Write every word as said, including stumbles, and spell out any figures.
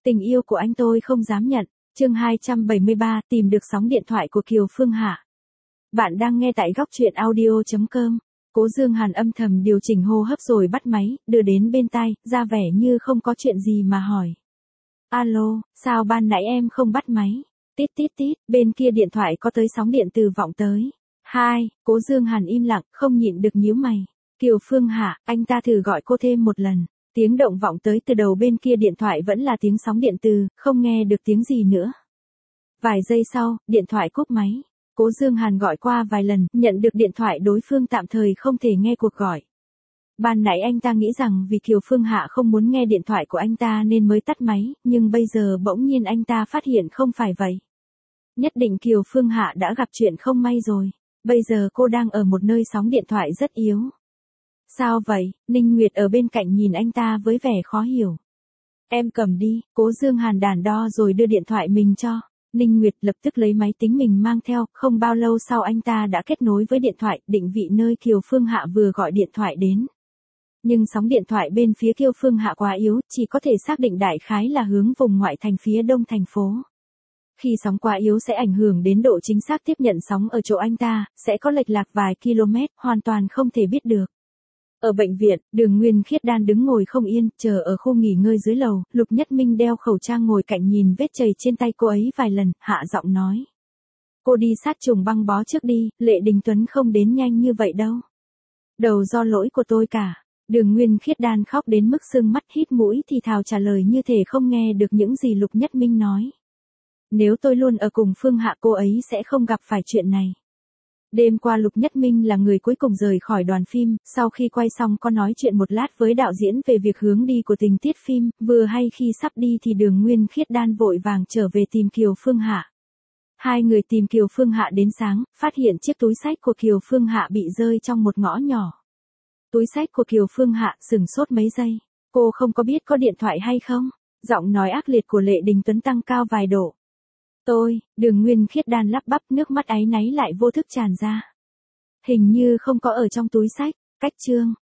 Tình yêu của anh tôi không dám nhận. Chương hai trăm bảy mươi ba, tìm được sóng điện thoại của Kiều Phương Hạ. Bạn đang nghe tại góc truyện audio chấm com. Cố Dương Hàn âm thầm điều chỉnh hô hấp rồi bắt máy, đưa đến bên tai, ra vẻ như không có chuyện gì mà hỏi. Alo, sao ban nãy em không bắt máy? Tít tít tít, bên kia điện thoại có tới sóng điện từ vọng tới. Hai, Cố Dương Hàn im lặng, không nhịn được nhíu mày. Kiều Phương Hạ, anh ta thử gọi cô thêm một lần. Tiếng động vọng tới từ đầu bên kia điện thoại vẫn là tiếng sóng điện từ, không nghe được tiếng gì nữa. Vài giây sau, điện thoại cúp máy. Cố Dương Hàn gọi qua vài lần, nhận được điện thoại đối phương tạm thời không thể nghe cuộc gọi. Ban nãy anh ta nghĩ rằng vì Kiều Phương Hạ không muốn nghe điện thoại của anh ta nên mới tắt máy, nhưng bây giờ bỗng nhiên anh ta phát hiện không phải vậy. Nhất định Kiều Phương Hạ đã gặp chuyện không may rồi. Bây giờ cô đang ở một nơi sóng điện thoại rất yếu. Sao vậy? Ninh Nguyệt ở bên cạnh nhìn anh ta với vẻ khó hiểu. Em cầm đi, Cố Dương Hàn đàn đo rồi đưa điện thoại mình cho. Ninh Nguyệt lập tức lấy máy tính mình mang theo, không bao lâu sau anh ta đã kết nối với điện thoại, định vị nơi Kiều Phương Hạ vừa gọi điện thoại đến. Nhưng sóng điện thoại bên phía Kiều Phương Hạ quá yếu, chỉ có thể xác định đại khái là hướng vùng ngoại thành phía đông thành phố. Khi sóng quá yếu sẽ ảnh hưởng đến độ chính xác tiếp nhận sóng ở chỗ anh ta, sẽ có lệch lạc vài km, hoàn toàn không thể biết được. Ở bệnh viện, Đường Nguyên Khiết Đan đứng ngồi không yên, chờ ở khu nghỉ ngơi dưới lầu, Lục Nhất Minh đeo khẩu trang ngồi cạnh nhìn vết chảy trên tay cô ấy vài lần, hạ giọng nói. Cô đi sát trùng băng bó trước đi, Lệ Đình Tuấn không đến nhanh như vậy đâu. Đầu do lỗi của tôi cả. Đường Nguyên Khiết Đan khóc đến mức sưng mắt hít mũi thì thào trả lời như thể không nghe được những gì Lục Nhất Minh nói. Nếu tôi luôn ở cùng Phương Hạ cô ấy sẽ không gặp phải chuyện này. Đêm qua Lục Nhất Minh là người cuối cùng rời khỏi đoàn phim, sau khi quay xong có nói chuyện một lát với đạo diễn về việc hướng đi của tình tiết phim, vừa hay khi sắp đi thì Đường Nguyên Khiết Đan vội vàng trở về tìm Kiều Phương Hạ. Hai người tìm Kiều Phương Hạ đến sáng, phát hiện chiếc túi xách của Kiều Phương Hạ bị rơi trong một ngõ nhỏ. Túi xách của Kiều Phương Hạ sửng sốt mấy giây, cô không có biết có điện thoại hay không? Giọng nói ác liệt của Lệ Đình Tuấn tăng cao vài độ. Tôi, Đường Nguyên Khiết Đan lắp bắp, nước mắt áy náy lại vô thức tràn ra. Hình như không có ở trong túi xách, cách chương.